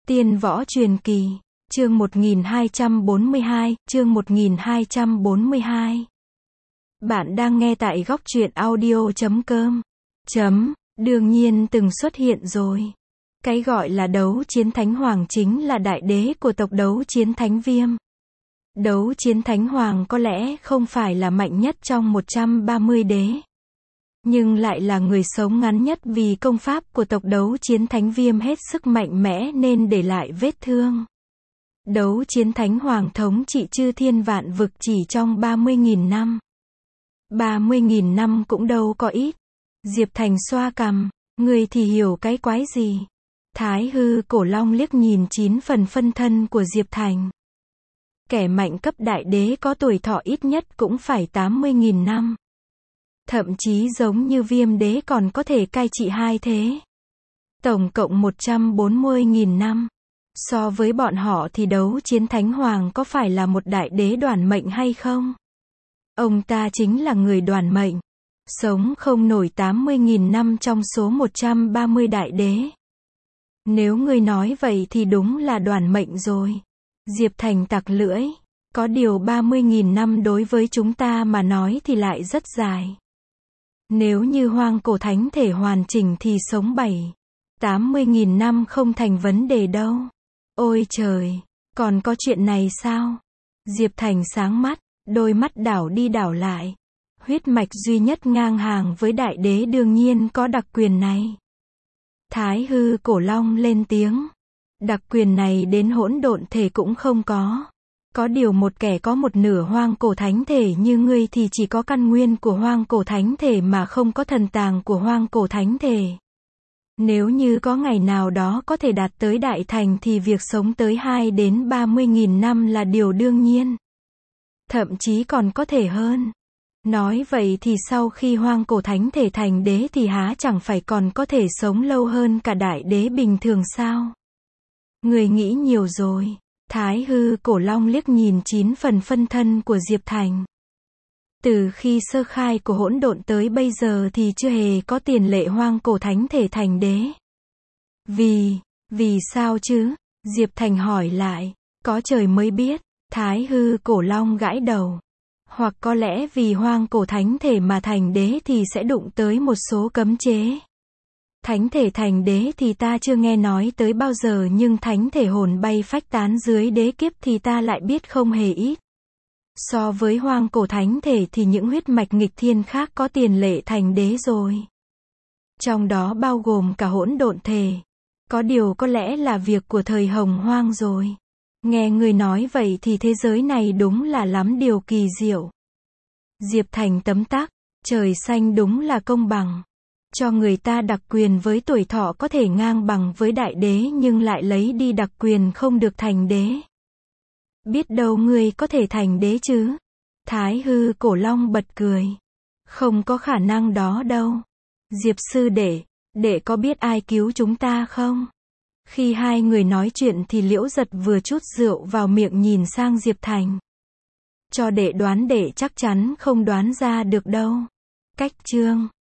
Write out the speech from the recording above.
Tiên võ truyền kỳ, chương 1242, chương 1242. Bạn đang nghe tại góc truyện audio.com. Đương nhiên từng xuất hiện rồi. Cái gọi là đấu chiến thánh hoàng chính là đại đế của tộc đấu chiến thánh viêm. Đấu chiến thánh hoàng có lẽ không phải là mạnh nhất trong 130 đế, nhưng lại là người sống ngắn nhất vì công pháp của tộc đấu chiến thánh viêm hết sức mạnh mẽ nên để lại vết thương. Đấu chiến thánh hoàng thống trị chư thiên vạn vực chỉ trong 30.000 năm. 30.000 năm cũng đâu có ít. Diệp Thành xoa cằm, người thì hiểu cái quái gì? Thái hư cổ long liếc nhìn 9 phần phân thân của Diệp Thành. Kẻ mạnh cấp đại đế có tuổi thọ ít nhất cũng phải 80.000 năm. Thậm chí giống như viêm đế còn có thể cai trị hai thế. Tổng cộng 140.000 năm. So với bọn họ thì đấu chiến thánh hoàng có phải là một đại đế đoản mệnh hay không? Ông ta chính là người đoản mệnh. Sống không nổi 80.000 năm trong số 130 đại đế. Nếu ngươi nói vậy thì đúng là đoản mệnh rồi. Diệp Thành tặc lưỡi. Có điều 30.000 năm đối với chúng ta mà nói thì lại rất dài. Nếu như hoang cổ thánh thể hoàn chỉnh thì sống 80.000 năm không thành vấn đề đâu. Ôi trời, còn có chuyện này sao? Diệp Thành sáng mắt, đôi mắt đảo đi đảo lại. Huyết mạch duy nhất ngang hàng với đại đế đương nhiên có đặc quyền này. Thái hư cổ long lên tiếng. Đặc quyền này đến hỗn độn thể cũng không có. Có điều một kẻ có một nửa hoang cổ thánh thể như ngươi thì chỉ có căn nguyên của hoang cổ thánh thể mà không có thần tàng của hoang cổ thánh thể. Nếu như có ngày nào đó có thể đạt tới đại thành thì việc sống tới 2 đến 30.000 năm là điều đương nhiên. Thậm chí còn có thể hơn. Nói vậy thì sau khi hoang cổ thánh thể thành đế thì há chẳng phải còn có thể sống lâu hơn cả đại đế bình thường sao? Người nghĩ nhiều rồi. Thái hư cổ long liếc nhìn 9 phần phân thân của Diệp Thành. Từ khi sơ khai của hỗn độn tới bây giờ thì chưa hề có tiền lệ hoang cổ thánh thể thành đế. Vì sao chứ? Diệp Thành hỏi lại. Có trời mới biết. Thái hư cổ long gãi đầu. Hoặc có lẽ vì hoang cổ thánh thể mà thành đế thì sẽ đụng tới một số cấm chế. Thánh thể thành đế thì ta chưa nghe nói tới bao giờ, nhưng thánh thể hồn bay phách tán dưới đế kiếp thì ta lại biết không hề ít. So với hoang cổ thánh thể thì những huyết mạch nghịch thiên khác có tiền lệ thành đế rồi. Trong đó bao gồm cả hỗn độn thể. Có điều có lẽ là việc của thời hồng hoang rồi. Nghe người nói vậy thì thế giới này đúng là lắm điều kỳ diệu. Diệp Thành tấm tắc, trời xanh đúng là công bằng. Cho người ta đặc quyền với tuổi thọ có thể ngang bằng với đại đế nhưng lại lấy đi đặc quyền không được thành đế. Biết đâu ngươi có thể thành đế chứ? Thái hư cổ long bật cười. Không có khả năng đó đâu. Diệp sư đệ có biết ai cứu chúng ta không? Khi hai người nói chuyện thì Liễu Giật vừa chút rượu vào miệng nhìn sang Diệp Thành. Cho đệ đoán đệ chắc chắn không đoán ra được đâu. Cách chương